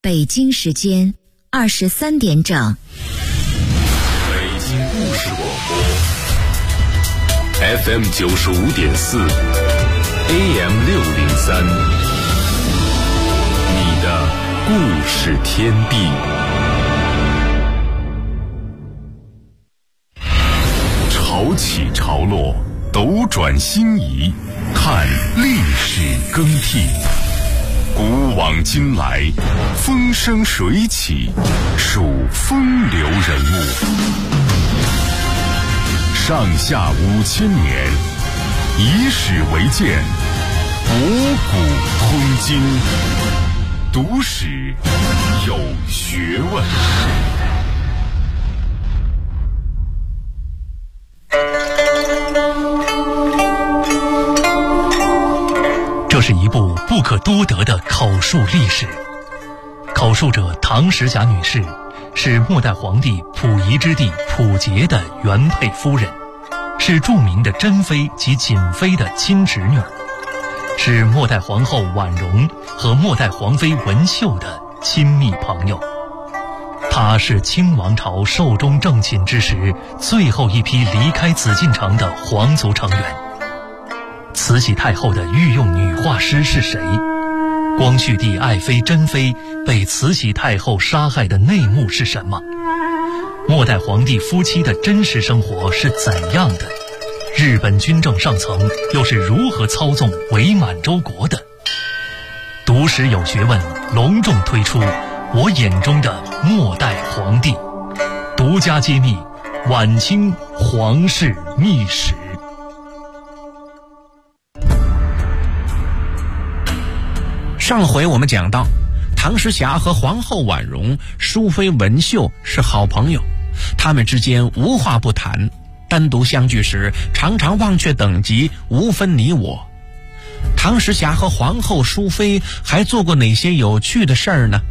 北京时间23点整。 北京故事广播 FM 95.4 AM 603，你的故事天地。潮起潮落，斗转星移，看历史更替。古往今来，风生水起，数风流人物。上下5000年，以史为鉴，博古通今，读史有学问。 这是一部不可多得的口述历史。口述者唐时霞女士是末代皇帝溥仪之弟溥杰的原配夫人，是著名的珍妃及瑾妃的亲侄女儿，是末代皇后婉容和末代皇妃文秀的亲密朋友。她是清王朝寿终正寝之时最后一批离开紫禁城的皇族成员。慈禧太后的御用女画师是谁？光绪帝爱妃珍妃被慈禧太后杀害的内幕是什么？末代皇帝夫妻的真实生活是怎样的？日本军政上层又是如何操纵伪满洲国的？读史有学问隆重推出我眼中的末代皇帝，独家揭秘晚清皇室秘史。 上回我们讲到，唐时霞和皇后婉容、淑妃文秀是好朋友，他们之间无话不谈，单独相聚时常常忘却等级，无分你我。唐时霞和皇后、淑妃还做过哪些有趣的事儿呢？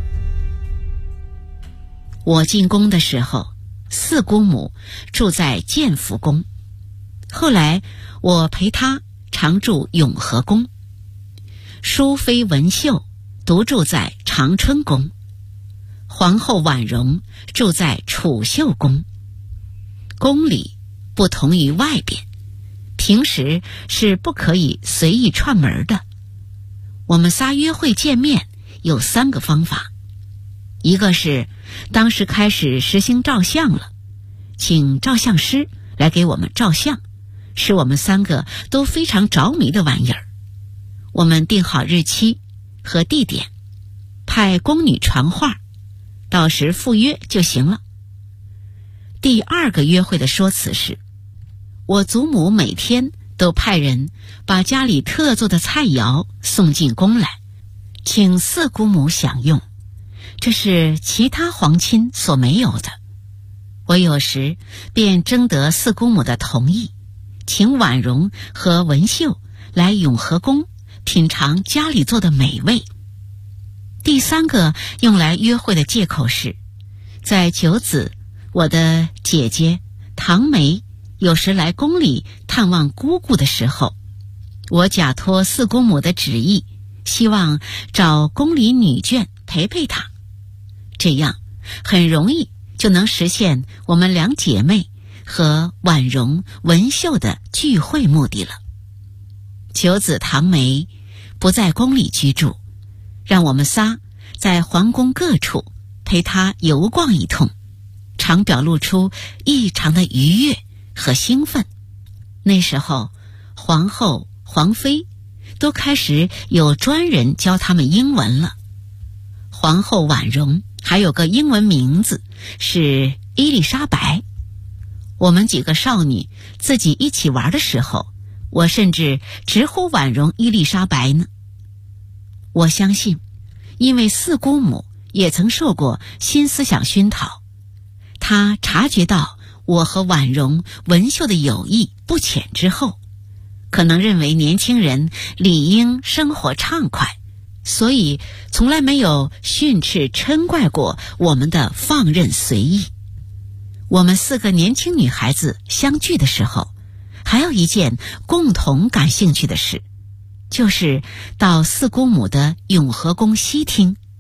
我进宫的时候，四姑母住在建福宫，后来我陪她常住永和宫。淑妃文秀独住在长春宫，皇后婉容住在储秀宫。宫里不同于外边，平时是不可以随意串门的。我们仨约会见面有3个方法，一个是当时开始实行照相了，请照相师来给我们照相，是我们3个都非常着迷的玩意儿。我们定好日期和地点，派宫女传话，到时赴约就行了。第2个约会的说辞是，我祖母每天都派人把家里特做的菜肴送进宫来，请四姑母享用，这是其他皇亲所没有的。我有时便征得四姑母的同意，请婉容和文秀来永和宫品尝家里做的美味。第3个用来约会的借口是，在九子，我的姐姐唐梅有时来宫里探望姑姑的时候，我假托四姑母的旨意，希望找宫里女眷陪陪她，这样很容易就能实现我们2姐妹和婉容、文秀的聚会目的了。九子唐梅不在宫里居住，让我们仨在皇宫各处陪她游逛一通，常表露出异常的愉悦和兴奋。那时候皇后、皇妃都开始有专人教他们英文了。皇后婉容还有个英文名字是伊丽莎白。我们几个少女自己一起玩的时候，我甚至直呼婉容伊丽莎白呢。我相信，因为四姑母也曾受过新思想熏陶，她察觉到我和婉容、文秀的友谊不浅之后，可能认为年轻人理应生活畅快，所以从来没有训斥嗔怪过我们的放任随意。我们4个年轻女孩子相聚的时候，还有一件共同感兴趣的事，就是到四姑母的永和宫西厅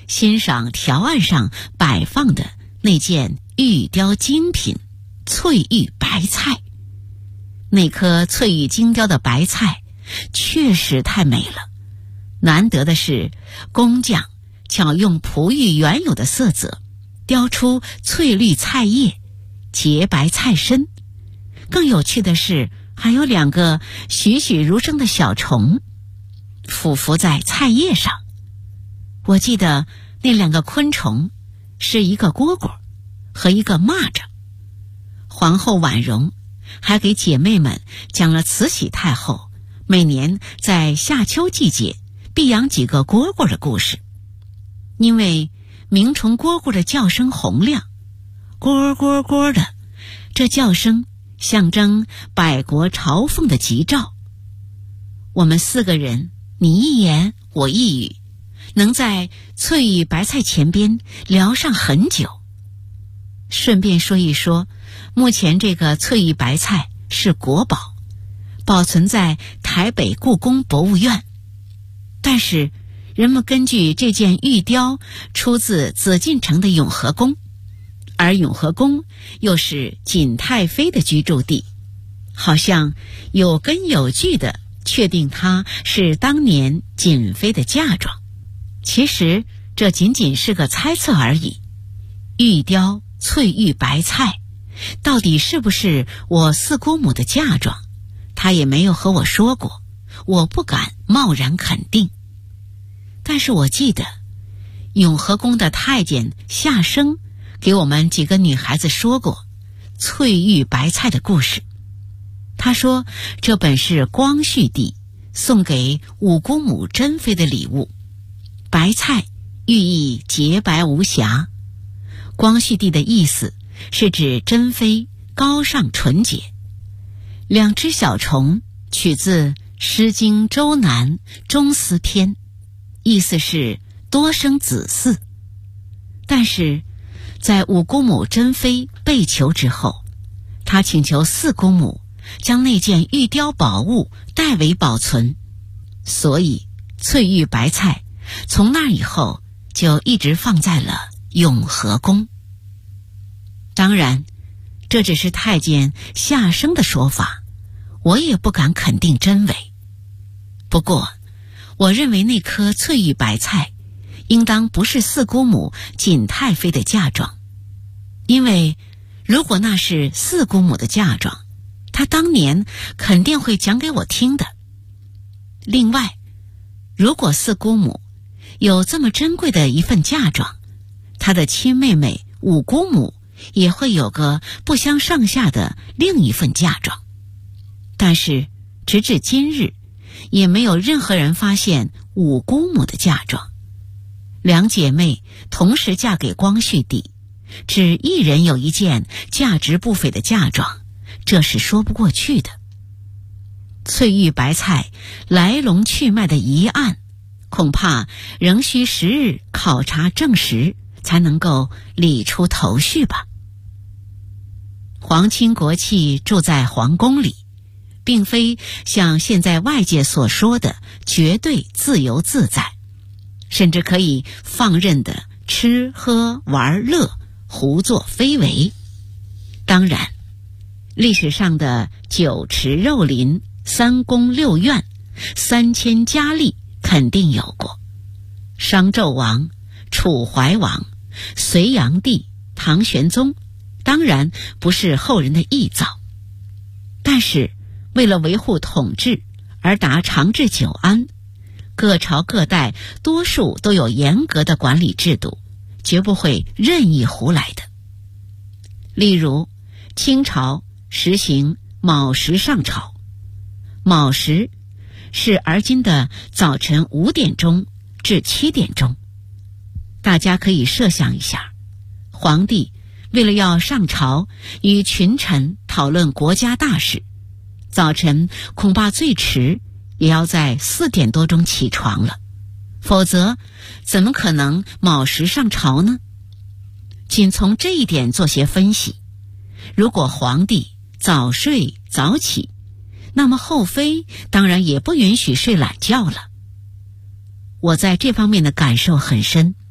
欣赏条案上摆放的那件玉雕精品翠玉白菜。那颗翠玉精雕的白菜确实太美了，难得的是工匠巧用璞玉原有的色泽雕出翠绿菜叶，洁白菜身。更有趣的是，还有2个栩栩如生的小虫俯伏在菜叶上。我记得那2个昆虫是一个蝈蝈和一个蚂蚱。皇后婉容还给姐妹们讲了慈禧太后每年在夏秋季节必养几个蝈蝈的故事。因为鸣虫蝈蝈的叫声洪亮，蝈蝈蝈的，这叫声象征百国朝奉的吉兆。我们4个人，你一言我一语，能在翠玉白菜前边聊上很久。顺便说一说，目前这个翠玉白菜是国宝，保存在台北故宫博物院。但是人们根据这件玉雕出自紫禁城的永和宫，而永和宫又是景太妃的居住地，好像有根有据的确定它是当年瑾妃的嫁妆。其实这仅仅是个猜测而已。玉雕翠玉白菜到底是不是我4姑母的嫁妆，她也没有和我说过，我不敢贸然肯定。但是我记得永和宫的太监夏生给我们几个女孩子说过翠玉白菜的故事。他说这本是光绪帝送给5姑母珍妃的礼物，白菜寓意洁白无瑕。光绪帝的意思是指珍妃高尚纯洁。2只小虫取自《诗经·周南·中思篇》，意思是多生子嗣。但是在5姑母珍妃被囚之后，她请求4姑母将那件玉雕宝物代为保存，所以翠玉白菜从那以后就一直放在了永和宫。当然这只是太监夏生的说法，我也不敢肯定真伪。不过我认为那颗翠玉白菜应当不是4姑母瑾太妃的嫁妆，因为如果那是4姑母的嫁妆，她当年肯定会讲给我听的。另外，如果4姑母有这么珍贵的一份嫁妆，她的亲妹妹5姑母也会有个不相上下的另一份嫁妆。但是直至今日也没有任何人发现5姑母的嫁妆。2姐妹同时嫁给光绪帝，只一人有一件价值不菲的嫁妆，这是说不过去的。翠玉白菜来龙去脉的疑案，恐怕仍需时日考察证实，才能够理出头绪吧。皇亲国戚住在皇宫里，并非像现在外界所说的绝对自由自在，甚至可以放任的吃喝玩乐，胡作非为。当然历史上的酒池肉林、3宫6院、3000佳丽肯定有过。商纣王、楚怀王、隋炀帝、唐玄宗当然不是后人的臆造，但是为了维护统治而达长治久安，各朝各代多数都有严格的管理制度，绝不会任意胡来的。例如清朝实行卯时上朝，卯时是而今的早晨5点钟至7点钟。大家可以设想一下，皇帝为了要上朝与群臣讨论国家大事，早晨恐怕最迟也要在4点多钟起床了，否则怎么可能卯时上朝呢？仅从这一点做些分析，如果皇帝早睡早起，那么后妃当然也不允许睡懒觉了。我在这方面的感受很深，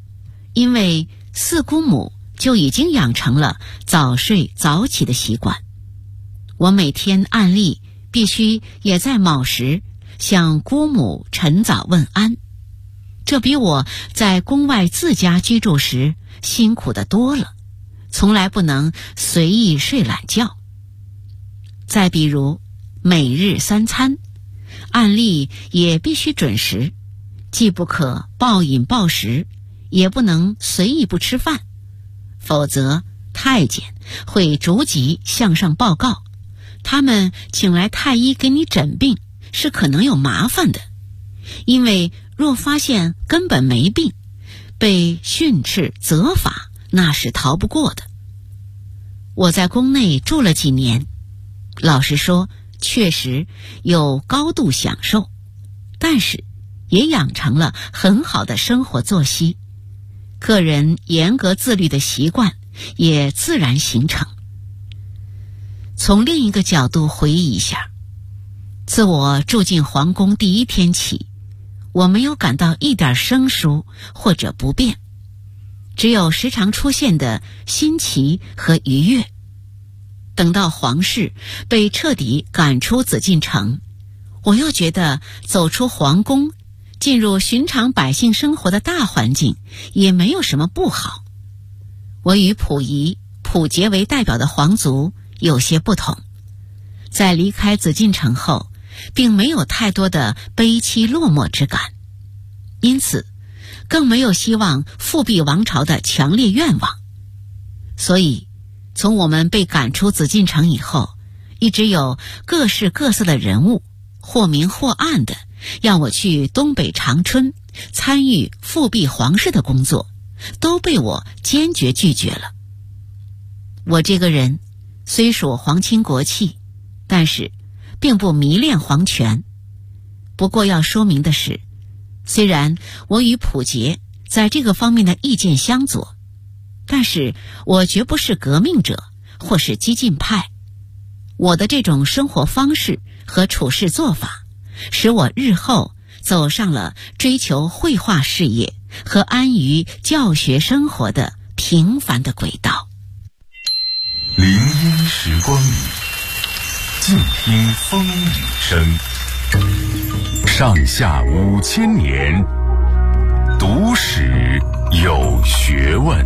因为四姑母就已经养成了早睡早起的习惯。我每天按例必须也在卯时向姑母晨早问安，这比我在宫外自家居住时辛苦得多了，从来不能随意睡懒觉。再比如每日3餐，按例也必须准时，既不可暴饮暴食，也不能随意不吃饭，否则太监会逐级向上报告，他们请来太医给你诊病是可能有麻烦的，因为若发现根本没病，被训斥责罚那是逃不过的。我在宫内住了几年，老实说确实有高度享受，但是也养成了很好的生活作息，个人严格自律的习惯也自然形成。从另一个角度回忆一下，自我住进皇宫第一天起，我没有感到一点生疏或者不便，只有时常出现的新奇和愉悦。等到皇室被彻底赶出紫禁城，我又觉得走出皇宫，进入寻常百姓生活的大环境也没有什么不好。我与溥仪、溥杰为代表的皇族有些不同，在离开紫禁城后并没有太多的悲戚落寞之感，因此更没有希望复辟王朝的强烈愿望。所以从我们被赶出紫禁城以后，一直有各式各色的人物或明或暗的让我去东北长春参与复辟皇室的工作，都被我坚决拒绝了。我这个人虽属皇亲国戚，但是并不迷恋皇权。不过要说明的是，虽然我与溥杰在这个方面的意见相左，但是我绝不是革命者或是激进派。我的这种生活方式和处事做法，使我日后走上了追求绘画事业和安于教学生活的平凡的轨道。 林荫时光里，静听风雨声。上下5000年，读史有学问。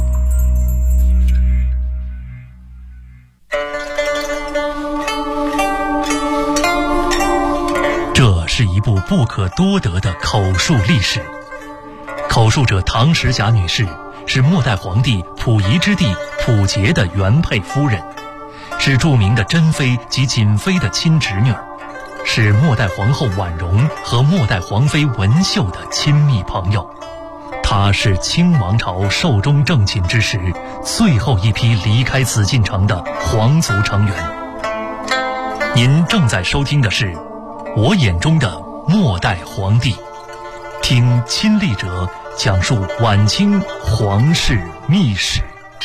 这是一部不可多得的口述历史。口述者唐时霞女士是末代皇帝溥仪之弟溥杰的原配夫人，是著名的珍妃及瑾妃的亲侄女，是末代皇后婉容和末代皇妃文秀的亲密朋友。她是清王朝寿终正寝之时最后一批离开紫禁城的皇族成员。您正在收听的是我眼中的末代皇帝，听亲历者讲述晚清皇室秘史。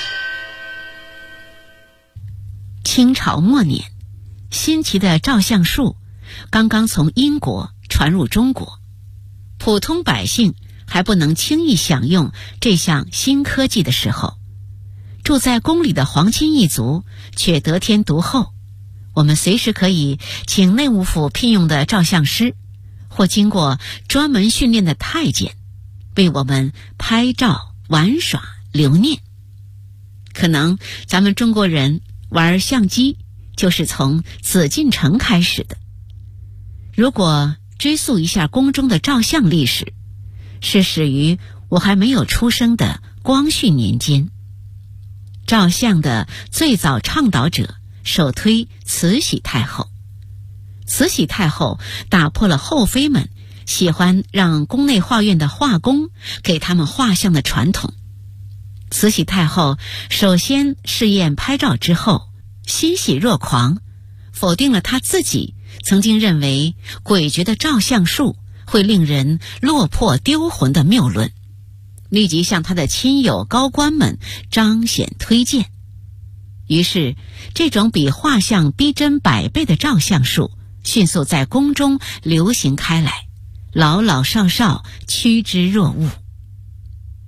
清朝末年，新奇的照相术刚刚从英国传入中国，普通百姓还不能轻易享用这项新科技的时候，住在宫里的皇亲一族却得天独厚。我们随时可以请内务府聘用的照相师，或经过专门训练的太监，为我们拍照、玩耍、留念。可能咱们中国人玩相机就是从紫禁城开始的。如果追溯一下宫中的照相历史，是始于我还没有出生的光绪年间。照相的最早倡导者首推慈禧太后。慈禧太后打破了后妃们喜欢让宫内画院的画工给他们画像的传统。慈禧太后首先试验拍照之后，欣喜若狂，否定了她自己曾经认为诡谲的照相术会令人落魄丢魂的谬论，立即向她的亲友高官们彰显推荐。于是这种比画像逼真100倍的照相术迅速在宫中流行开来，老老少少趋之若鹜。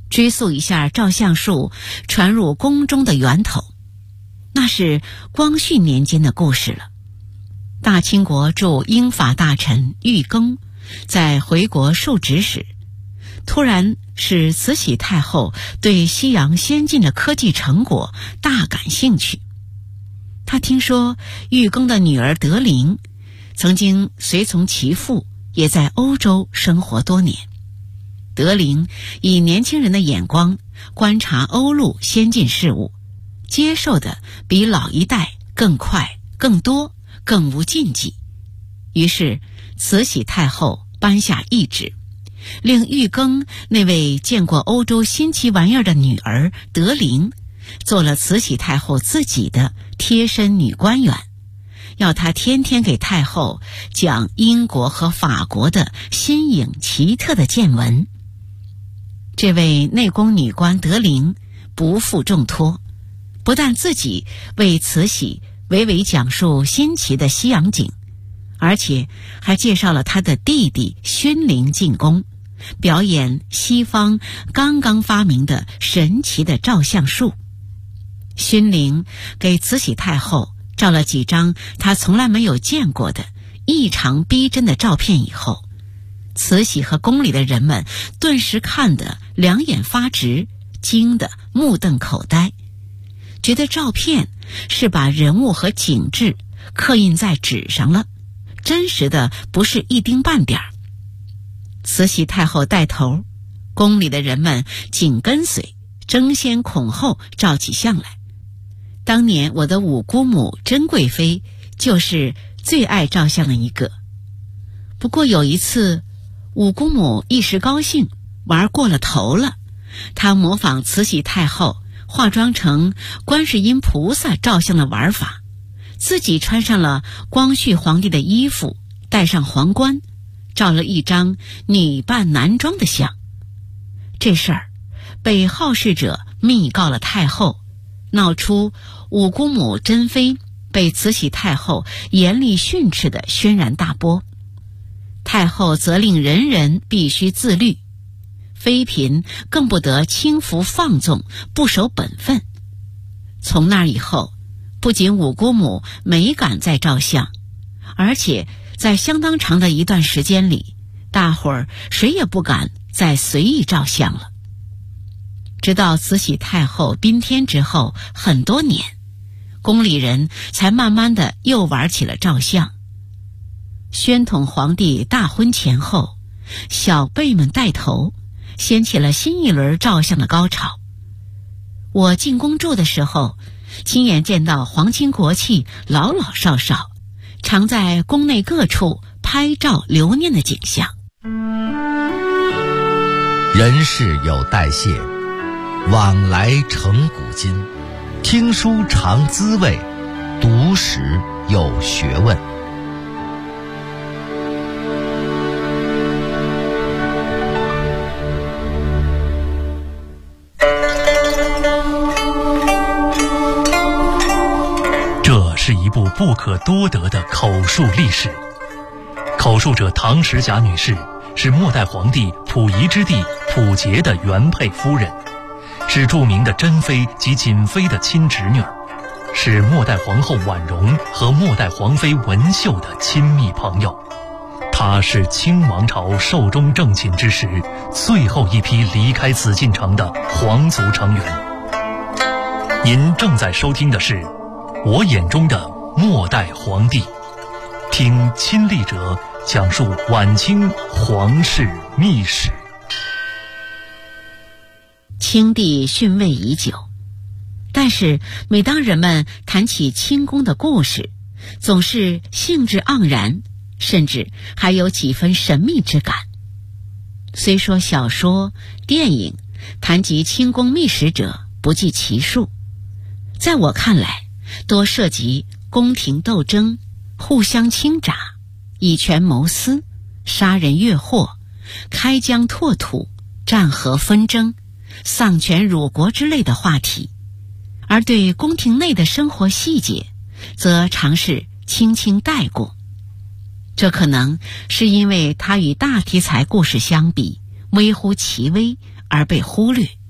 追溯一下照相术传入宫中的源头，那是光绪年间的故事了。大清国驻英法大臣玉庚在回国受旨时，突然使慈禧太后对西洋先进的科技成果大感兴趣。他听说玉庚的女儿德龄曾经随从其父也在欧洲生活多年，德龄以年轻人的眼光观察欧陆先进事物，接受的比老一代更快、更多、更无禁忌。于是慈禧太后颁下懿旨，令玉庚那位见过欧洲新奇玩意儿的女儿德龄做了慈禧太后自己的贴身女官员，要她天天给太后讲英国和法国的新颖奇特的见闻。这位内宫女官德龄不负重托，不但自己为慈禧娓娓讲述新奇的西洋景，而且还介绍了他的弟弟勋龄进宫，表演西方刚刚发明的神奇的照相术。勋龄给慈禧太后照了几张她从来没有见过的异常逼真的照片以后，慈禧和宫里的人们顿时看得两眼发直，惊得目瞪口呆，觉得照片是把人物和景致刻印在纸上了，真实的不是一丁半点儿。慈禧太后带头，宫里的人们紧跟随，争先恐后照起相来。当年我的五姑母珍贵妃就是最爱照相的一个。不过有一次，五姑母一时高兴玩过了头了，她模仿慈禧太后化妆成观世音菩萨照相的玩法，自己穿上了光绪皇帝的衣服，戴上皇冠，照了一张女扮男装的相。这事儿被好事者密告了太后，闹出五姑母珍妃被慈禧太后严厉训斥的轩然大波。太后责令人人必须自律，妃嫔更不得轻浮放纵，不守本分。从那以后，不仅五姑母没敢再照相，而且在相当长的一段时间里，大伙儿谁也不敢再随意照相了。直到慈禧太后宾天之后很多年，宫里人才慢慢的又玩起了照相。宣统皇帝大婚前后，小辈们带头掀起了新一轮照相的高潮。我进宫住的时候，亲眼见到皇亲国戚老老少少常在宫内各处拍照留念的景象。 人事有代谢，往来成古今。听书尝滋味，读史有学问。 这是一部不可多得的口述历史。口述者唐时霞女士是末代皇帝溥仪之弟溥杰的原配夫人，是著名的珍妃及瑾妃的亲侄女儿，是末代皇后婉容和末代皇妃文秀的亲密朋友。她是清王朝寿终正寝之时最后一批离开紫禁城的皇族成员。您正在收听的是我眼中的末代皇帝，听亲历者讲述晚清皇室秘史。 清帝逊位已久，但是每当人们谈起清宫的故事，总是兴致盎然，甚至还有几分神秘之感。虽说小说、电影谈及清宫秘史者不计其数，在我看来，多涉及宫廷斗争、互相倾轧、以权谋私、杀人越货、开疆拓土、战河纷争、丧权辱国之类的话题，而对宫廷内的生活细节则常是轻轻带过。这可能是因为它与大题材故事相比微乎其微而被忽略。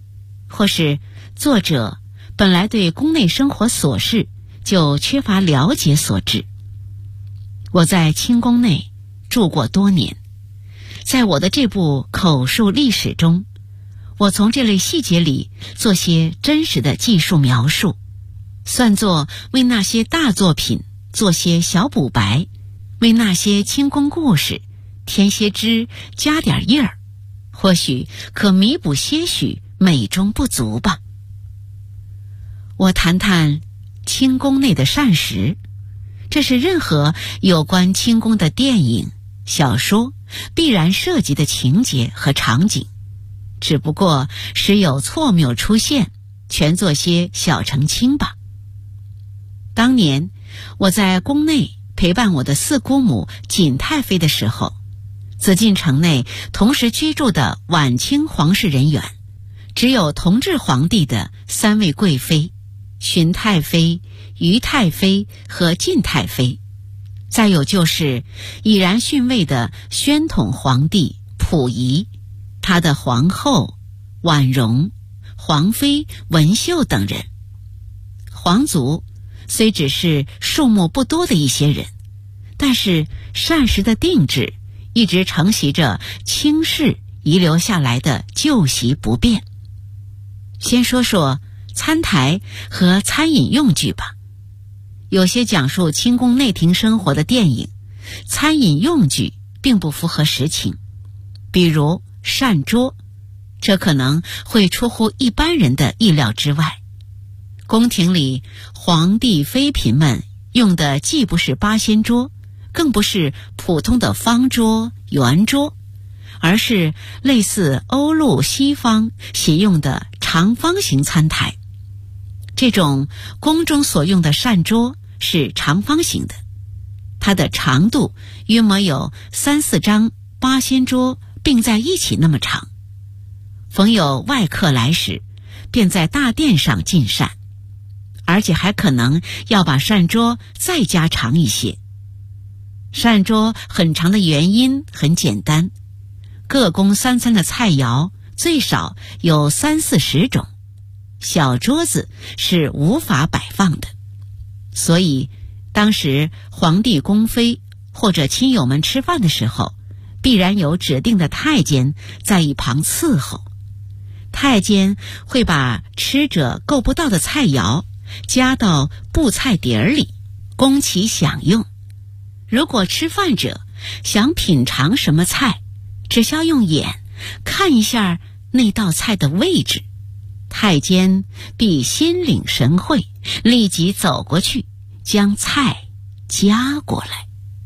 或是作者本来对宫内生活琐事就缺乏了解所致。我在清宫内住过多年，在我的这部口述历史中，我从这类细节里做些真实的技术描述，算作为那些大作品做些小补白，为那些清宫故事添些枝加点叶儿，或许可弥补些许美中不足吧。我谈谈清宫内的膳食，这是任何有关清宫的电影、小说必然涉及的情节和场景，只不过时有错谬出现，全做些小澄清吧。当年我在宫内陪伴我的四姑母景太妃的时候，紫禁城内同时居住的晚清皇室人员只有同治皇帝的3位贵妃，寻太妃、于太妃和晋太妃，再有就是已然逊位的宣统皇帝溥仪，他的皇后婉容、皇妃文秀等人。皇族虽只是数目不多的一些人，但是膳食的定制一直承袭着清室遗留下来的旧习不变。先说说餐台和餐饮用具吧。有些讲述清宫内廷生活的电影，餐饮用具并不符合实情，比如膳桌，这可能会出乎一般人的意料之外。宫廷里皇帝妃嫔们用的既不是八仙桌，更不是普通的方桌、圆桌，而是类似欧陆西方喜用的长方形餐台。这种宫中所用的膳桌是长方形的，它的长度约莫有3-4张八仙桌并在一起那么长。逢有外客来时，便在大殿上进膳，而且还可能要把膳桌再加长一些。膳桌很长的原因很简单，各宫3餐的菜肴最少有30-40种，小桌子是无法摆放的，所以当时皇帝宫妃或者亲友们吃饭的时候，必然有指定的太监在一旁伺候。太监会把吃者够不到的菜肴加到布菜碟里，供其享用。如果吃饭者想品尝什么菜，只需要用眼看一下那道菜的位置，太监必心领神会，立即走过去将菜夹过来。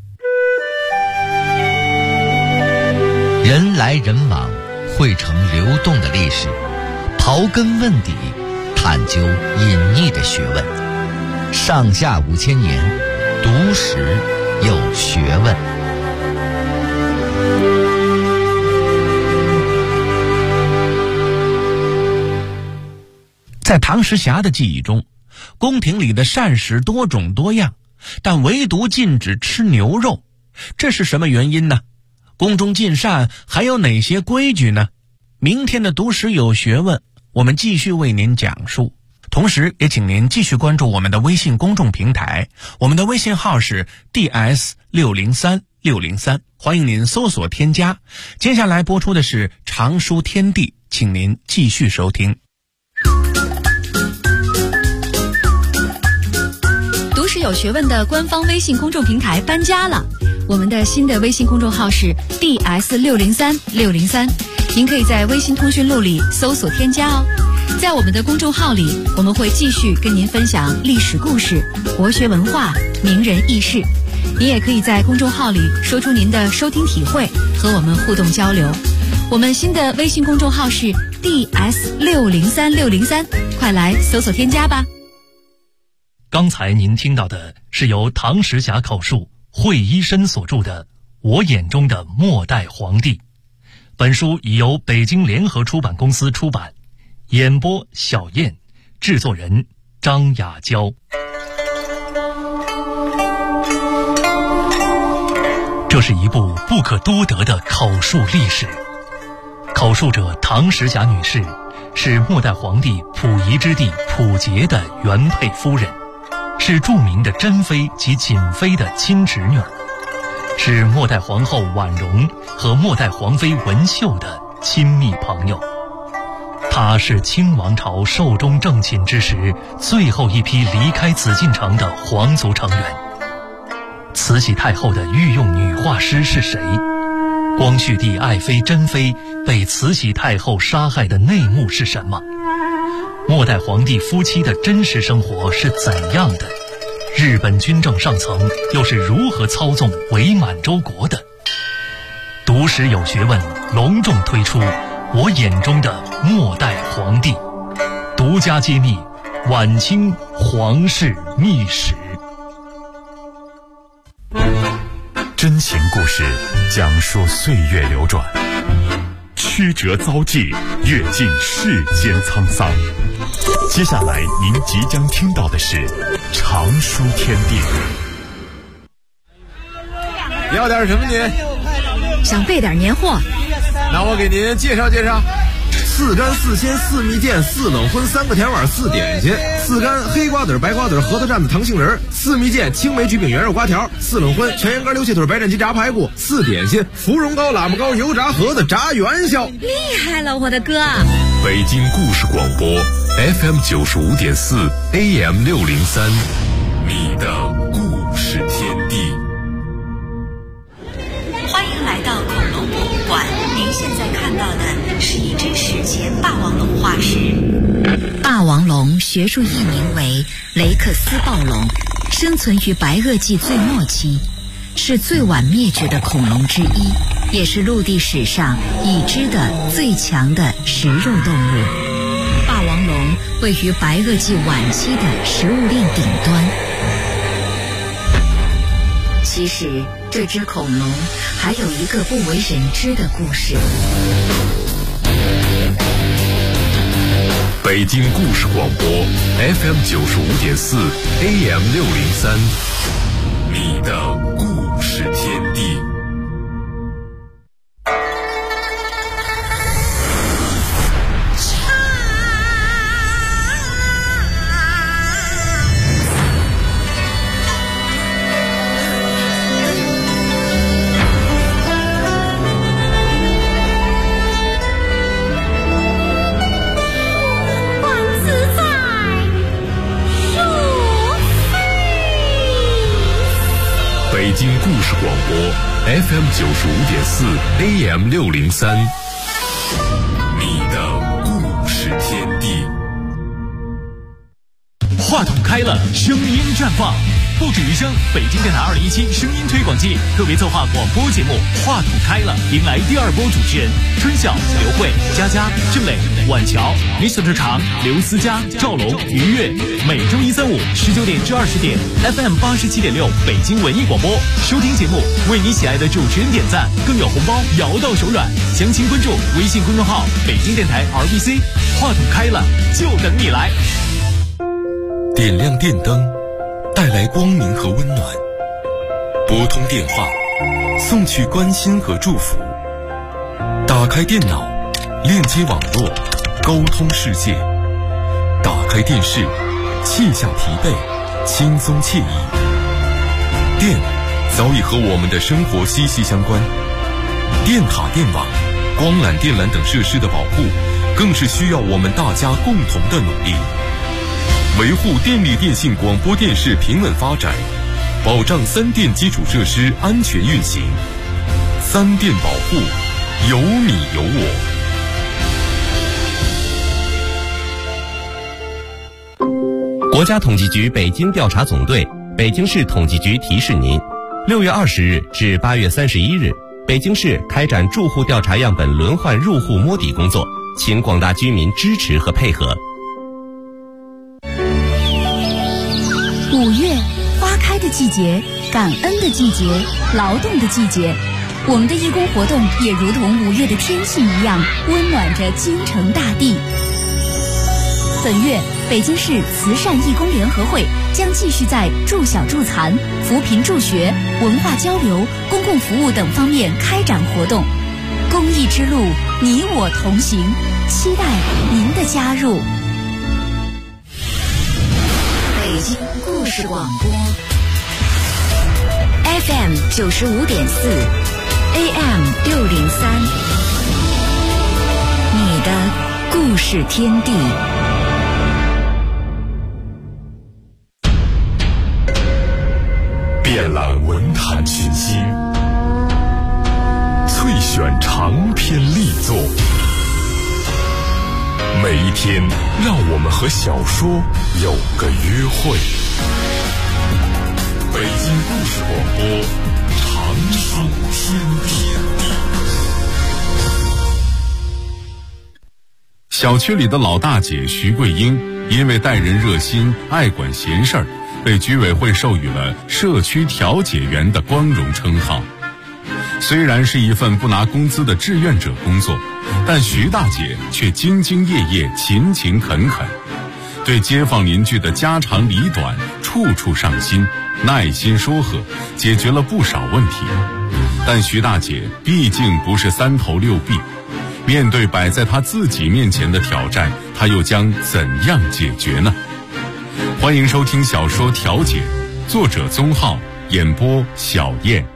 人来人往，汇成流动的历史，刨根问底，探究隐匿的学问。上下5000年，读史有学问。 在唐时霞的记忆中，宫廷里的膳食多种多样，但唯独禁止吃牛肉，这是什么原因呢？宫中禁膳还有哪些规矩呢？明天的读史有学问，我们继续为您讲述。同时也请您继续关注我们的微信公众平台，我们的微信号是 DS603603，欢迎您搜索添加。接下来播出的是常书天地，请您继续收听。 读史有学问的官方微信公众平台搬家了，我们的新的微信公众号是 DS603603，您可以在微信通讯录里搜索添加哦。在我们的公众号里，我们会继续跟您分享历史故事、国学文化、名人轶事。您也可以在公众号里说出您的收听体会，和我们互动交流。我们新的微信公众号是 DS603603，快来搜索添加吧。 刚才您听到的是由唐时霞口述、惠一生所著的《我眼中的末代皇帝》。本书已由北京联合出版公司出版，演播小燕，制作人张雅娇。这是一部不可多得的口述历史。口述者唐时霞女士是末代皇帝溥仪之弟溥杰的原配夫人，是著名的珍妃及瑾妃的亲侄女儿，是末代皇后婉容和末代皇妃文秀的亲密朋友。她是清王朝寿终正寝之时最后一批离开紫禁城的皇族成员。慈禧太后的御用女画师是谁？光绪帝爱妃珍妃被慈禧太后杀害的内幕是什么？末代皇帝夫妻的真实生活是怎样的？日本军政上层又是如何操纵伪满洲国的？读史有学问隆重推出我眼中的末代皇帝，独家揭秘晚清皇室秘史。 真情故事讲述岁月流转，曲折遭际，阅尽世间沧桑。接下来您即将听到的是常书天地。 要点什么您？ 想备点年货。 那我给您介绍介绍。4干4鲜4蜜饯4冷荤3个甜碗4点心，4干黑瓜子白瓜子核桃蘸子糖杏仁，4蜜饯青梅橘饼圆肉瓜条，4冷荤全羊肝溜蟹腿白斩鸡炸排骨，4点心芙蓉糕喇嘛糕油炸盒子炸元宵。 厉害了，我的哥！ 北京故事广播 FM 95.4 AM 603，你的故事天地。 欢迎来到恐龙博物馆，您现在看到的是一只史前霸王龙化石。霸王龙学术译名为雷克斯暴龙，生存于白垩纪最末期，是最晚灭绝的恐龙之一，也是陆地史上已知的最强的食肉动物。霸王龙位于白垩纪晚期的食物链顶端。其实这只恐龙还有一个不为人知的故事。 北京故事广播 FM 95.4 AM 603，你的故事天地。北京故事广播 FM 95.4 AM 603，你的故事天地。 话筒开了，声音绽放，不止余生。北京电台2017声音推广季特别策划广播节目《话筒开了》，迎来第2波主持人春晓、刘慧、佳佳、郑磊、婉乔、Mr. 常、刘思佳、赵龙、于悦。每周1、3、5 19点至20点 FM 87.6北京文艺广播收听节目，为你喜爱的主持人点赞，更有红包摇到手软。详情关注微信公众号北京电台 RBC， 话筒开了，就等你来。 点亮电灯，带来光明和温暖；拨通电话，送去关心和祝福；打开电脑，链接网络，沟通世界；打开电视，卸下疲惫，轻松惬意。电早已和我们的生活息息相关，电塔、电网、光缆、电缆等设施的保护，更是需要我们大家共同的努力。维护电力电信广播电视平稳发展，保障3电基础设施安全运行。3电保护，有你有我。 国家统计局北京调查总队、北京市统计局提示您：6月20日至8月31日，北京市开展住户调查样本轮换入户摸底工作，请广大居民支持和配合。 5月，花开的季节，感恩的季节，劳动的季节。我们的义工活动也如同5月的天气一样，温暖着京城大地。本月，北京市慈善义工联合会将继续在助小助残、扶贫助学、文化交流、公共服务等方面开展活动。公益之路你我同行，期待您的加入。 北京故事广播 FM 95.4 AM 603，你的故事天地。 遍览文坛群星，萃选长篇力作。每一天，让我们和小说有个约会。北京故事广播，长寿天地。小区里的老大姐徐桂英，因为待人热心、爱管闲事儿，被居委会授予了社区调解员的光荣称号。虽然是一份不拿工资的志愿者工作，但徐大姐却兢兢业业、勤勤恳恳，对街坊邻居的家长里短处处上心，耐心说和，解决了不少问题。但徐大姐毕竟不是三头六臂，面对摆在她自己面前的挑战，她又将怎样解决呢？欢迎收听小说《调解》，作者宗浩，演播小燕。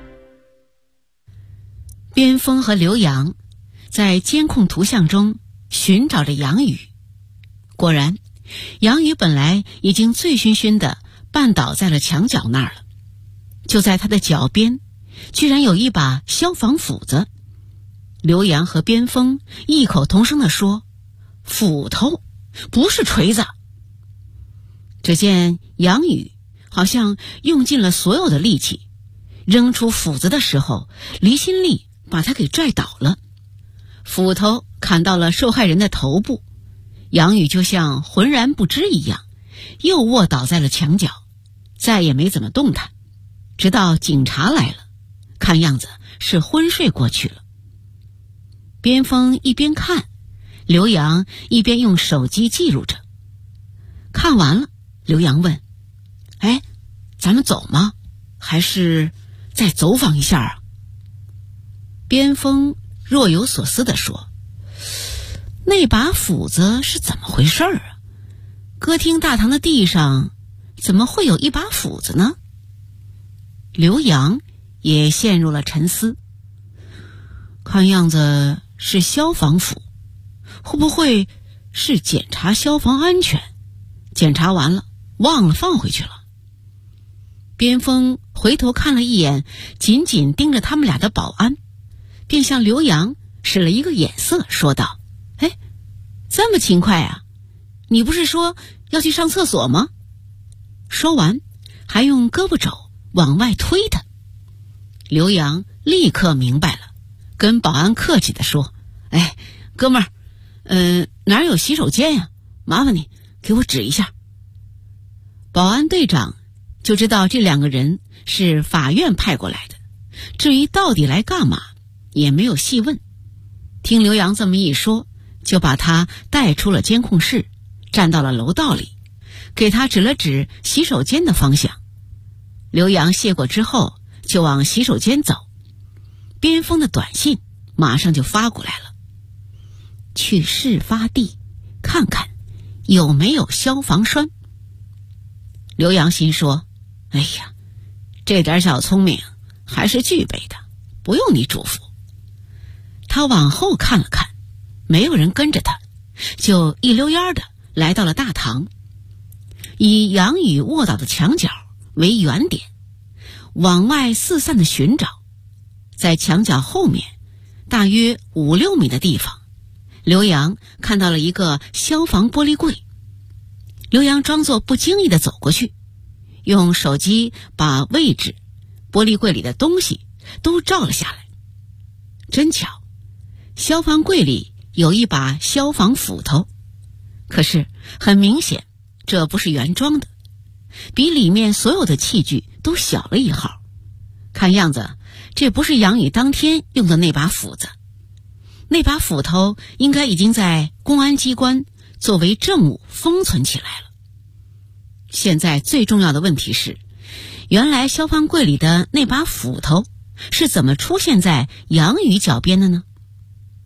边锋和刘洋在监控图像中寻找着杨宇。果然，杨宇本来已经醉醺醺地绊倒在了墙角那儿了。就在他的脚边，居然有一把消防斧子。刘洋和边锋异口同声地说：“斧头，不是锤子。”只见杨宇好像用尽了所有的力气，扔出斧子的时候，离心力把他给拽倒了。斧头砍到了受害人的头部，杨宇就像浑然不知一样，又卧倒在了墙角，再也没怎么动弹，直到警察来了，看样子是昏睡过去了。边锋一边看，刘洋一边用手机记录着。看完了，刘洋问：“哎，咱们走吗？还是再走访一下啊？”边锋若有所思地说：“那把斧子是怎么回事啊？歌厅大堂的地上怎么会有一把斧子呢？”刘洋也陷入了沉思。看样子是消防斧，会不会是检查消防安全，检查完了忘了放回去了？边锋回头看了一眼紧紧盯着他们俩的保安，便向刘洋使了一个眼色，说道：“哎，这么勤快啊？你不是说要去上厕所吗？”说完还用胳膊肘往外推他。刘洋立刻明白了，跟保安客气地说：“哎，哥们儿，哪有洗手间呀？麻烦你给我指一下。”保安队长就知道这两个人是法院派过来的，至于到底来干嘛也没有细问。听刘洋这么一说，就把他带出了监控室，站到了楼道里，给他指了指洗手间的方向。刘洋谢过之后就往洗手间走。边锋的短信马上就发过来了：“去事发地看看有没有消防栓。”刘洋心说：“哎呀，这点小聪明还是具备的，不用你嘱咐。”他往后看了看，没有人跟着他，就一溜烟的来到了大堂，以杨宇卧倒的墙角为原点，往外四散的寻找。在墙角后面大约5、6米的地方，刘洋看到了一个消防玻璃柜。刘洋装作不经意地走过去，用手机把位置、玻璃柜里的东西都照了下来。真巧，消防柜里有一把消防斧头，可是很明显这不是原装的，比里面所有的器具都小了一号。看样子这不是杨宇当天用的那把斧子，那把斧头应该已经在公安机关作为证物封存起来了。现在最重要的问题是，原来消防柜里的那把斧头是怎么出现在杨宇脚边的呢？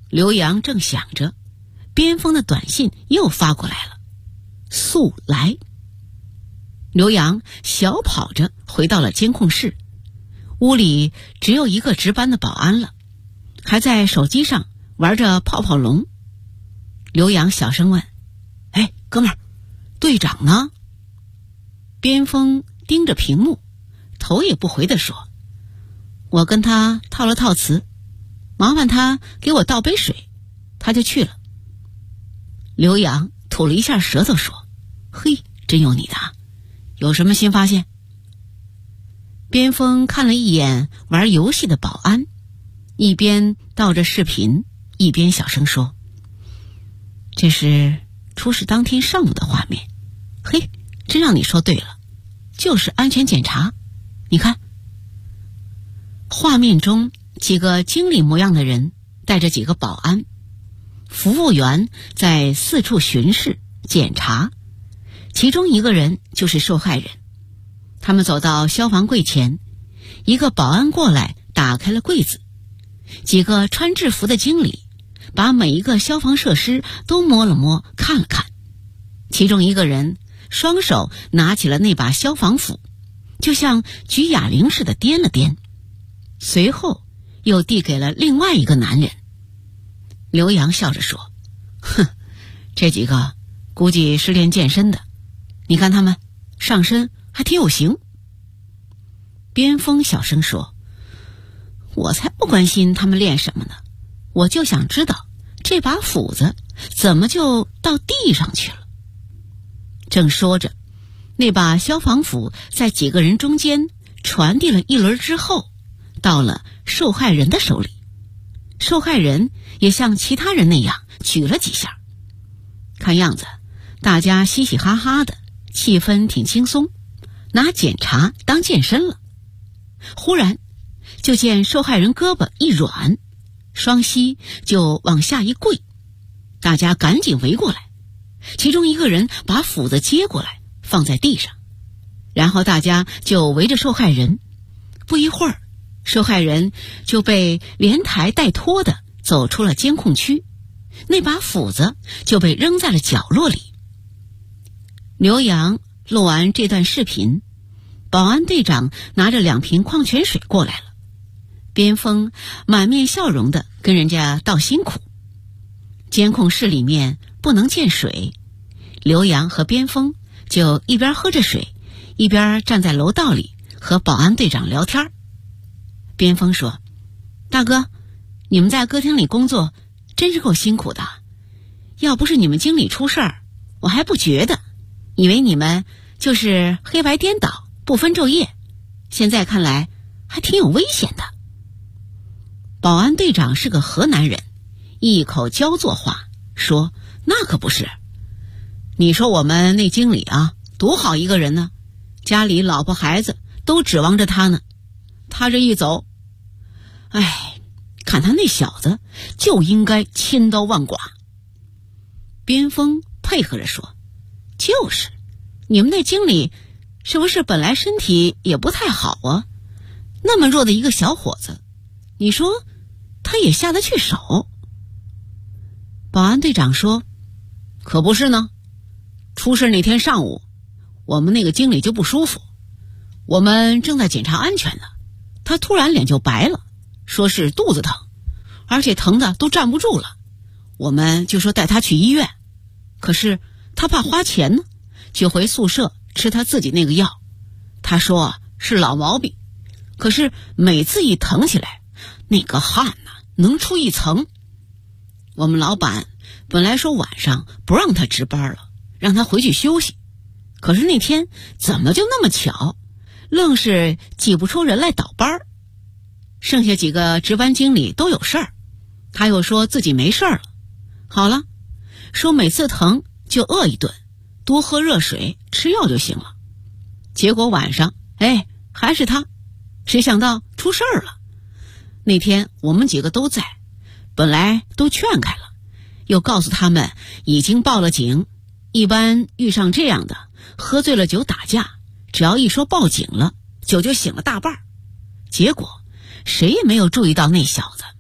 刘洋正想着，边锋的短信又发过来了，速来。刘洋小跑着回到了监控室，屋里只有一个值班的保安了，还在手机上玩着泡泡龙。刘洋小声问：哎，哥们儿，队长呢？边锋盯着屏幕，头也不回地说：我跟他套了套词，麻烦他给我倒杯水，他就去了。刘洋吐了一下舌头说：嘿，真有你的，有什么新发现？边锋看了一眼玩游戏的保安，一边倒着视频，一边小声说：这是出事当天上午的画面。嘿，真让你说对了，就是安全检查。你看，画面中几个经理模样的人带着几个保安，服务员在四处巡视检查，其中一个人就是受害人。他们走到消防柜前，一个保安过来打开了柜子，几个穿制服的经理把每一个消防设施都摸了摸看了看，其中一个人双手拿起了那把消防斧，就像举哑铃似的掂了掂，随后又递给了另外一个男人。刘洋笑着说：哼，这几个估计是练健身的，你看他们上身还挺有型。边锋小声说：我才不关心他们练什么呢，我就想知道这把斧子怎么就到地上去了。正说着，那把消防斧在几个人中间传递了一轮之后，到了受害人的手里。受害人也像其他人那样举了几下，看样子大家嘻嘻哈哈的，气氛挺轻松，拿检查当健身了。忽然就见受害人胳膊一软，双膝就往下一跪，大家赶紧围过来，其中一个人把斧子接过来放在地上，然后大家就围着受害人。不一会儿，受害人就被连抬带拖的走出了监控区，那把斧子就被扔在了角落里。刘洋录完这段视频，保安队长拿着2瓶矿泉水过来了，边锋满面笑容的跟人家道辛苦。监控室里面不能见水，刘洋和边锋就一边喝着水，一边站在楼道里和保安队长聊天。边锋说：大哥，你们在歌厅里工作真是够辛苦的，要不是你们经理出事儿，我还不觉得，以为你们就是黑白颠倒不分昼夜，现在看来还挺有危险的。保安队长是个河南人，一口焦作话说：那可不是，你说我们那经理啊，多好一个人呢，家里老婆孩子都指望着他呢，他这一走，哎，看他那小子就应该千刀万剐。边锋配合着说：就是，你们那经理是不是本来身体也不太好啊？那么弱的一个小伙子，你说他也下得去手？保安队长说：可不是呢，出事那天上午，我们那个经理就不舒服，我们正在检查安全呢，他突然脸就白了，说是肚子疼，而且疼的都站不住了，我们就说带他去医院，可是他怕花钱呢，就回宿舍吃他自己那个药，他说是老毛病，可是每次一疼起来，那个汗呐，能出一层。我们老板本来说晚上不让他值班了，让他回去休息，可是那天怎么就那么巧，愣是挤不出人来倒班。剩下几个值班经理都有事儿，他又说自己没事了。好了，说每次疼就饿一顿，多喝热水，吃药就行了。结果晚上，还是他，谁想到出事儿了。那天我们几个都在，本来都劝开了，又告诉他们已经报了警，一般遇上这样的喝醉了酒打架，只要一说报警了，酒就醒了大半。结果谁也没有注意到那小子，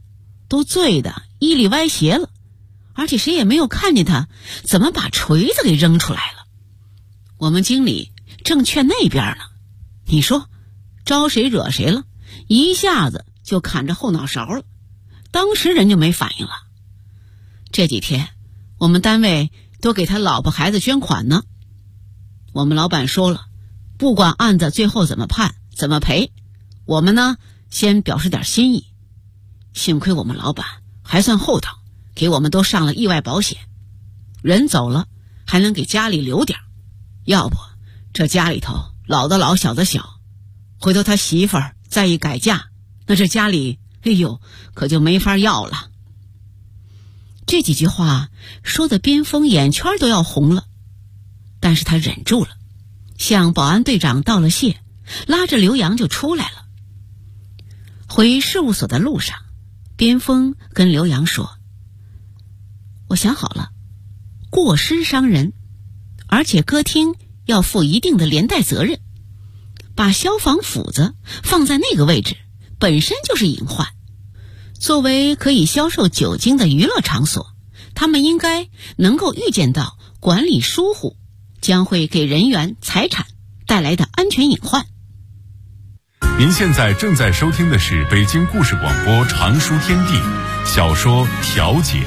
都醉得衣里歪斜了，而且谁也没有看见他怎么把锤子给扔出来了。我们经理正劝那边呢，你说招谁惹谁了，一下子就砍着后脑勺了，当时人就没反应了。这几天我们单位都给他老婆孩子捐款呢。我们老板说了，不管案子最后怎么判怎么赔，我们呢先表示点心意。幸亏我们老板还算厚道，给我们都上了意外保险，人走了还能给家里留点，要不这家里头老的老小的小，回头他媳妇儿再一改嫁，那这家里可就没法要了。这几句话说的边锋眼圈都要红了，但是他忍住了，向保安队长道了谢，拉着刘洋就出来了。回事务所的路上，边锋跟刘洋说，我想好了，过失伤人，而且歌厅要负一定的连带责任，把消防斧子放在那个位置本身就是隐患。作为可以销售酒精的娱乐场所，他们应该能够预见到管理疏忽将会给人员财产带来的安全隐患。 您现在正在收听的是北京故事广播常书天地小说《调解》。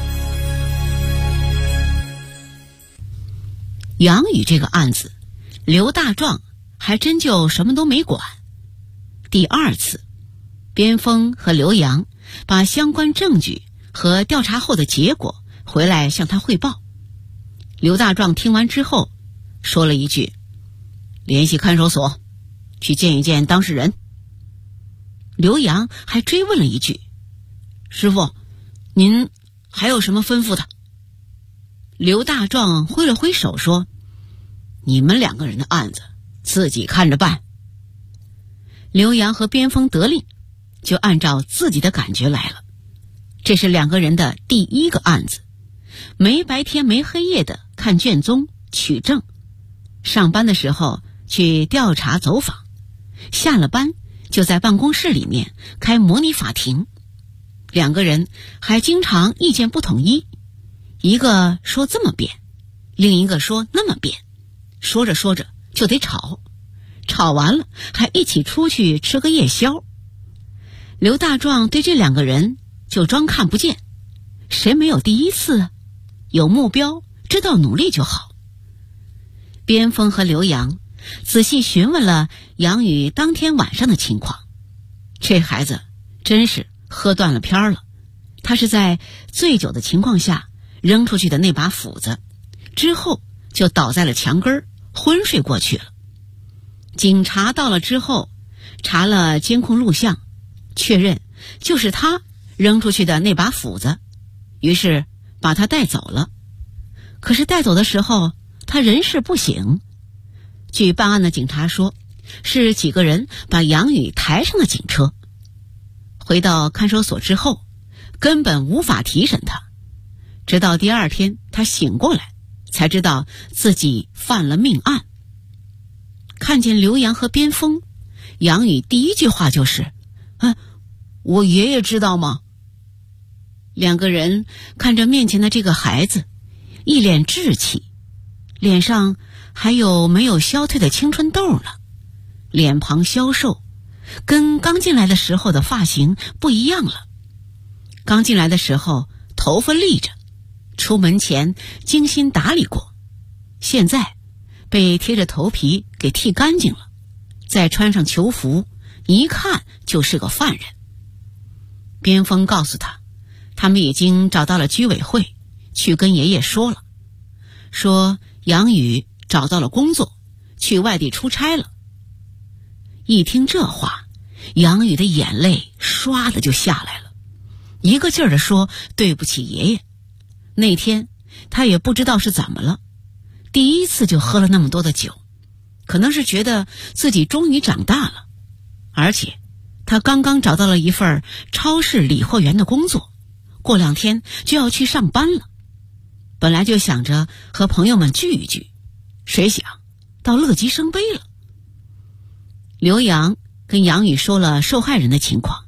杨宇这个案子，刘大壮还真就什么都没管。第二次，边锋和刘洋把相关证据和调查后的结果回来向他汇报。刘大壮听完之后说了一句，联系看守所去见一见当事人。刘洋还追问了一句，师傅，您还有什么吩咐的？刘大壮挥了挥手说，你们两个人的案子自己看着办。刘洋和边锋得令，就按照自己的感觉来了。这是两个人的第一个案子，没白天没黑夜的看卷宗取证，上班的时候去调查走访，下了班就在办公室里面开模拟法庭。两个人还经常意见不统一，一个说这么辩，另一个说那么辩，说着说着就得吵，吵完了还一起出去吃个夜宵。刘大壮对这两个人就装看不见，谁没有第一次啊？有目标，知道努力就好。边锋和刘洋仔细询问了杨宇当天晚上的情况，这孩子真是喝断了片了。他是在醉酒的情况下扔出去的那把斧子，之后就倒在了墙根儿，昏睡过去了。警察到了之后，查了监控录像，确认就是他扔出去的那把斧子，于是把他带走了。可是带走的时候他人事不省。据办案的警察说，是几个人把杨宇抬上了警车。回到看守所之后，根本无法提审他，直到第二天他醒过来，才知道自己犯了命案。看见刘洋和边锋，杨宇第一句话就是：“我爷爷知道吗？”两个人看着面前的这个孩子，一脸稚气，脸上还有没有消退的青春痘呢，脸庞消瘦，跟刚进来的时候的发型不一样了。刚进来的时候头发立着，出门前精心打理过，现在被贴着头皮给剃干净了，再穿上囚服，一看就是个犯人。边锋告诉他，他们已经找到了居委会，去跟爷爷说了，说杨宇找到了工作，去外地出差了。一听这话，杨宇的眼泪唰的就下来了，一个劲儿的说对不起爷爷。那天他也不知道是怎么了，第一次就喝了那么多的酒，可能是觉得自己终于长大了，而且他刚刚找到了一份超市理货员的工作，过2天就要去上班了。本来就想着和朋友们聚一聚，谁想到乐极生悲了。刘洋跟杨宇说了受害人的情况，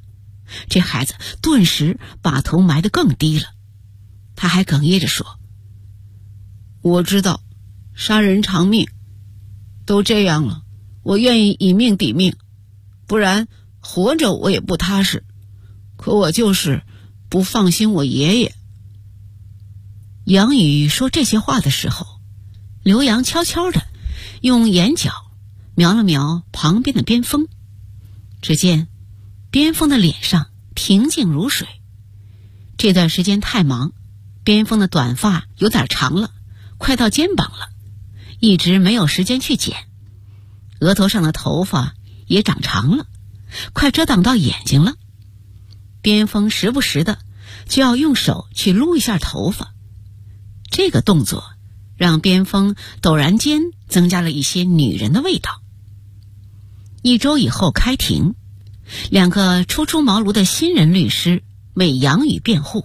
这孩子顿时把头埋得更低了。他还哽咽着说：“我知道，杀人偿命，都这样了，我愿意以命抵命，不然活着我也不踏实。可我就是不放心我爷爷。”杨宇说这些话的时候，刘洋悄悄地用眼角瞄了瞄旁边的边锋，只见边锋的脸上平静如水。这段时间太忙，边锋的短发有点长了，快到肩膀了，一直没有时间去剪。额头上的头发也长长了，快遮挡到眼睛了。边锋时不时的就要用手去撸一下头发，这个动作让边锋陡然间增加了一些女人的味道。1周以后开庭，2个初出茅庐的新人律师为杨宇辩护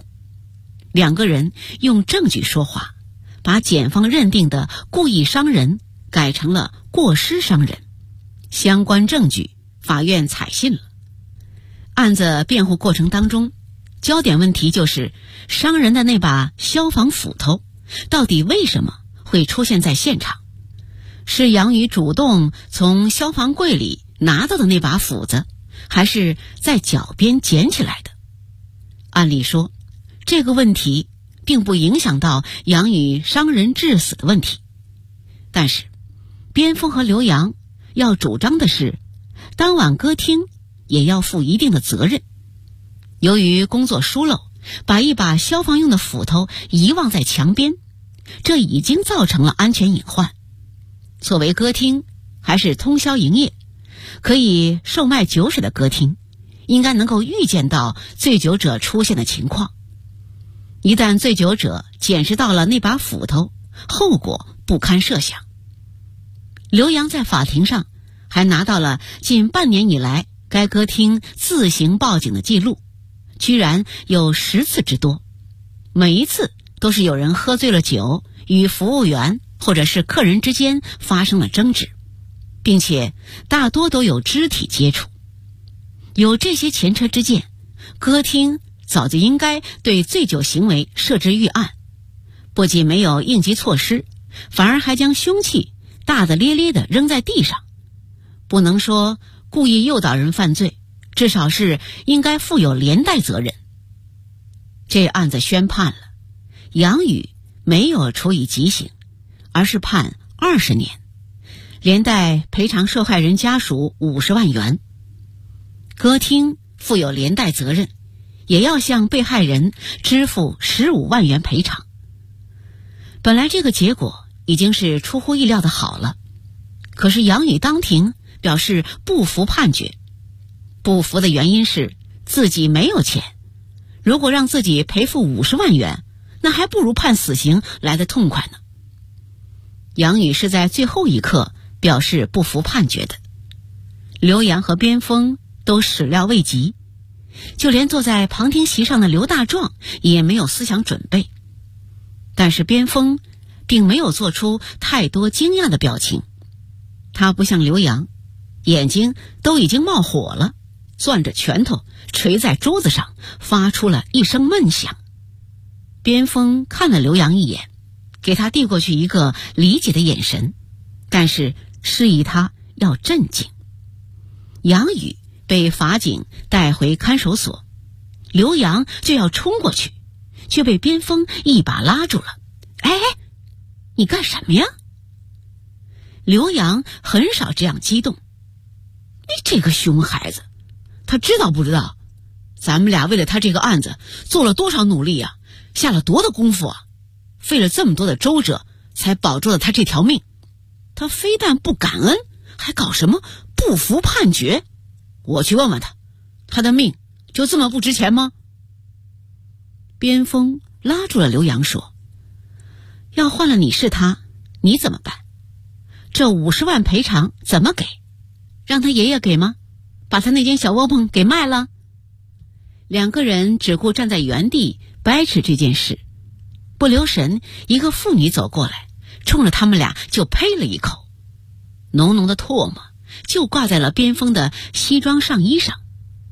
，2个人用证据说话，把检方认定的故意伤人改成了过失伤人，相关证据法院采信了。案子辩护过程当中，焦点问题就是伤人的那把消防斧头到底为什么会出现在现场？是杨宇主动从消防柜里拿到的那把斧子，还是在脚边捡起来的？按理说，这个问题并不影响到杨宇伤人致死的问题，但是边锋和刘洋要主张的是，当晚歌厅也要负一定的责任。由于工作疏漏，把一把消防用的斧头遗忘在墙边，这已经造成了安全隐患。作为歌厅还是通宵营业，可以售卖酒水的歌厅，应该能够预见到醉酒者出现的情况。一旦醉酒者捡拾到了那把斧头，后果不堪设想。刘洋在法庭上还拿到了近半年以来该歌厅自行报警的记录，居然有10次之多，每一次都是有人喝醉了酒，与服务员或者是客人之间发生了争执，并且大多都有肢体接触。有这些前车之鉴，歌厅早就应该对醉酒行为设置预案，不仅没有应急措施，反而还将凶器大大咧咧地扔在地上。不能说故意诱导人犯罪，至少是应该负有连带责任。这案子宣判了，杨宇没有处以极刑，而是判20年，连带赔偿受害人家属50万元。歌厅负有连带责任，也要向被害人支付15万元赔偿。本来这个结果已经是出乎意料的好了，可是杨宇当庭表示不服判决。不服的原因是自己没有钱，如果让自己赔付50万元，那还不如判死刑来得痛快呢。杨宇是在最后一刻表示不服判决的。刘洋和边锋都始料未及，就连坐在旁听席上的刘大壮也没有思想准备。但是边锋并没有做出太多惊讶的表情，他不像刘洋，眼睛都已经冒火了，攥着拳头捶在桌子上，发出了一声闷响。边锋看了刘洋一眼，给他递过去一个理解的眼神，但是示意他要镇静。杨宇被法警带回看守所，刘洋就要冲过去，却被边锋一把拉住了。哎，你干什么呀？刘洋很少这样激动。你这个熊孩子，他知道不知道咱们俩为了他这个案子做了多少努力啊，下了多大功夫啊，费了这么多的周折才保住了他这条命。他非但不感恩，还搞什么不服判决？我去问问他，他的命就这么不值钱吗？边锋拉住了刘洋说，要换了你是他，你怎么办？这50万赔偿怎么给？让他爷爷给吗？把他那间小窝棚给卖了？2个人只顾站在原地掰扯这件事，不留神一个妇女走过来，冲着他们俩就呸了一口，浓浓的唾沫就挂在了边锋的西装上衣上。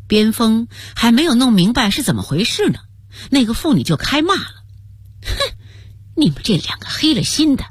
边锋还没有弄明白是怎么回事呢，那个妇女就开骂了：哼，你们这两个黑了心的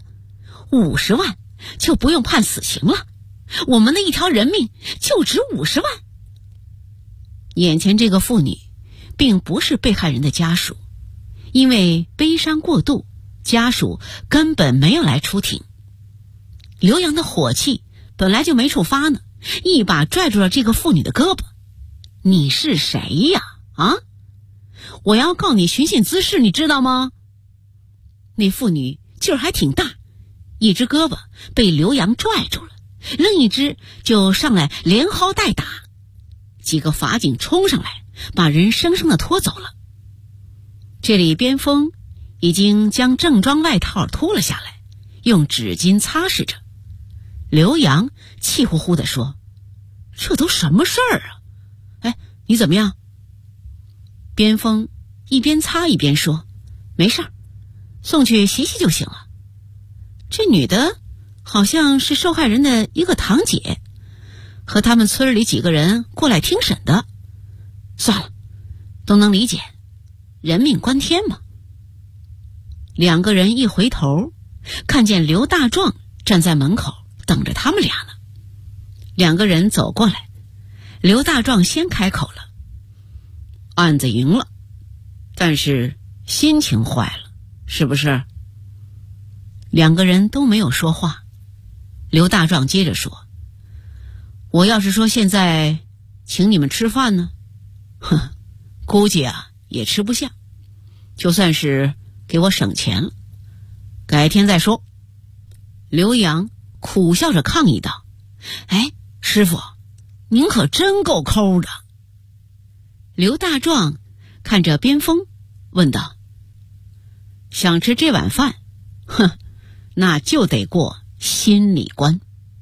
，50万就不用判死刑了，我们的一条人命就值50万。眼前这个妇女并不是被害人的家属，因为悲伤过度，家属根本没有来出庭。刘洋的火气本来就没处发呢，一把拽住了这个妇女的胳膊：你是谁呀？啊？我要告你寻衅滋事，你知道吗？那妇女劲儿还挺大，一只胳膊被刘洋拽住了，另一只就上来连薅带打。几个法警冲上来，把人生生的拖走了。这里边锋已经将正装外套脱了下来，用纸巾擦拭着。刘洋气呼呼地说：这都什么事儿啊？哎，你怎么样？边锋一边擦一边说：没事儿，送去洗洗就行了。这女的好像是受害人的一个堂姐，和他们村里几个人过来听审的。算了，都能理解，人命关天嘛。两个人一回头，看见刘大壮站在门口等着他们俩呢。两个人走过来，刘大壮先开口了：案子赢了，但是心情坏了，是不是？两个人都没有说话。刘大壮接着说：我要是说现在请你们吃饭呢，哼，估计也吃不下，就算是给我省钱了，改天再说。刘洋苦笑着抗议道：哎，师傅，您可真够抠的。刘大壮看着边锋问道：想吃这碗饭，哼，那就得过心理关。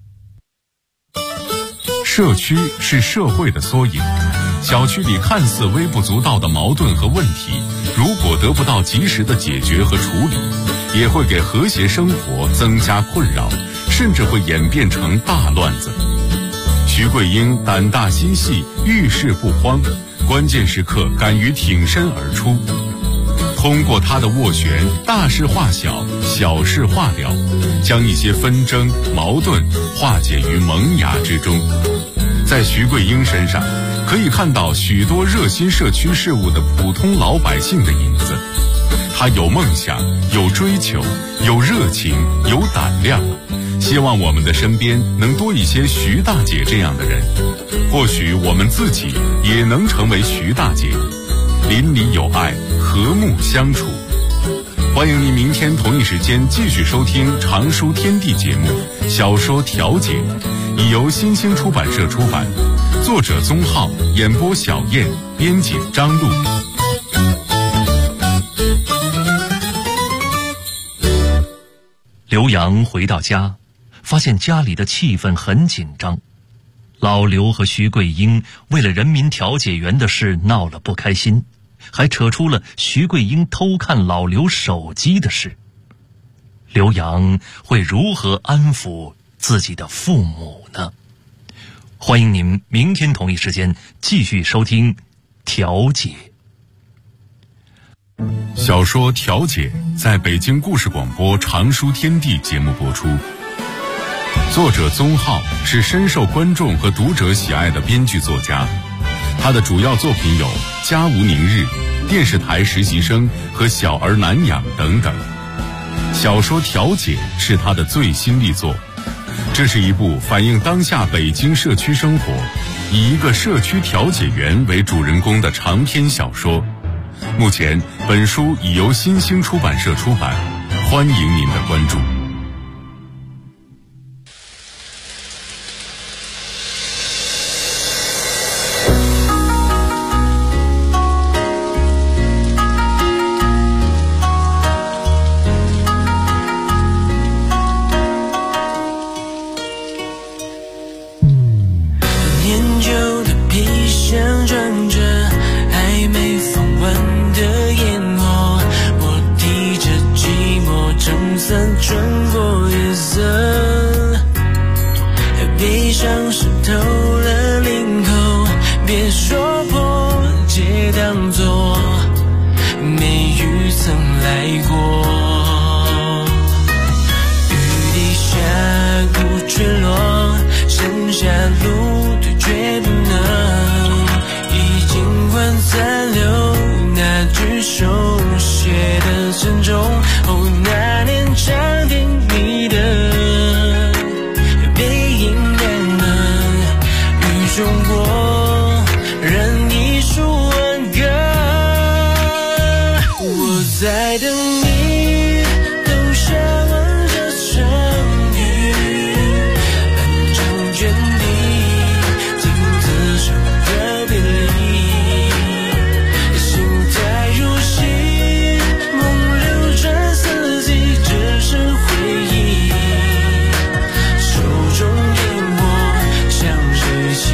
社区是社会的缩影，小区里看似微不足道的矛盾和问题，如果得不到及时的解决和处理，也会给和谐生活增加困扰，甚至会演变成大乱子。徐桂英胆大心细，遇事不慌，关键时刻敢于挺身而出。通过他的斡旋，大事化小，小事化了，将一些纷争矛盾化解于萌芽之中。在徐桂英身上可以看到许多热心社区事务的普通老百姓的影子。他有梦想，有追求，有热情，有胆量，希望我们的身边能多一些徐大姐这样的人，或许我们自己也能成为徐大姐，邻里有爱，和睦相处。欢迎您明天同一时间继续收听《常书天地》节目《小说调解》，已由新兴出版社出版，作者宗浩，演播小燕，编辑张璐。 刘洋回到家，发现家里的气氛很紧张。老刘和徐桂英为了人民调解员的事闹了不开心，还扯出了徐桂英偷看老刘手机的事。刘洋会如何安抚自己的父母呢？欢迎您明天同一时间继续收听《调解》。 小说《调解》在北京故事广播《常书天地》节目播出。作者宗浩是深受观众和读者喜爱的编剧作家，他的主要作品有《家无宁日》、电视台实习生和小儿难养等等。小说《调解》是他的最新力作，这是一部反映当下北京社区生活，以一个社区调解员为主人公的长篇小说。目前本书已由新兴出版社出版，欢迎您的关注。 春曾来过。雨滴下古坠落，剩下路对决不能，已尽管残留那句手写的珍重。哦，那年长亭你的背影燃能与中国人一束挽歌。我在等你，都向往着成语，漫长卷地，镜子上的别离，心态如戏，梦流转四季，只是回忆，手中烟火像水汽。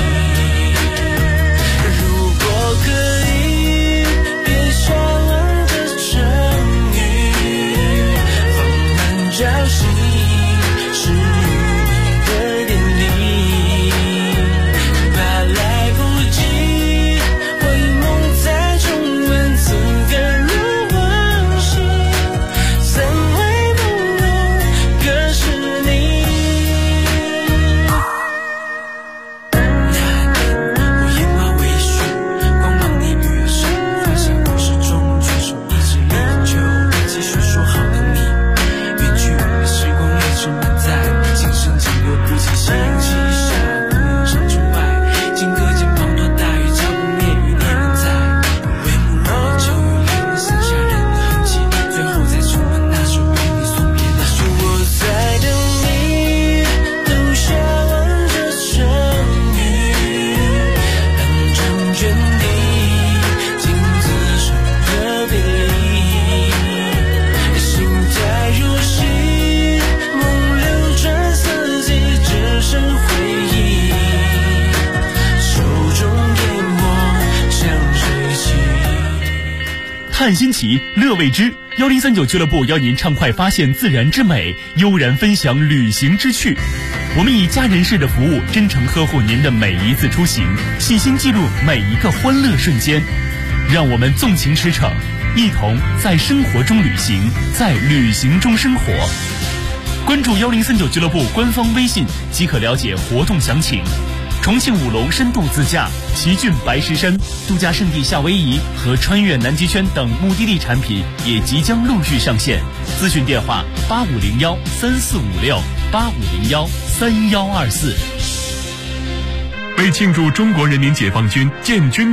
如果可以，别向往着成语，放慢朝夕，是你的典礼，怕来不及，回眸再重温此刻如往昔，怎会不能更是你？那年我烟花微醺，光芒你与我生，发现故事中举手一直依旧，继续说好的你远去，时光一直满载，今生仅留不起星期下古长城外，金戈间滂沱大雨浇不灭余年人在，帷幕落秋雨淋，剩下人的痕迹，最后再重温那首与你送别的旋律。我在等你，都向往着成语，漫长卷地，镜子上的别离，心态如戏，梦流转四季，只剩回忆，手中烟火像水汽。 探新奇，乐未知，1039俱乐部邀您畅快发现自然之美，悠然分享旅行之趣。我们以家人式的服务，真诚呵护您的每一次出行，细心记录每一个欢乐瞬间。让我们纵情驰骋，一同在生活中旅行，在旅行中生活。关注1039俱乐部官方微信即可了解活动详情。重庆武隆深度自驾、奇骏白石山、度假胜地夏威夷和穿越南极圈等目的地产品也即将陆续上线。咨询电话8501-3456，8501-3124。 为庆祝中国人民解放军建军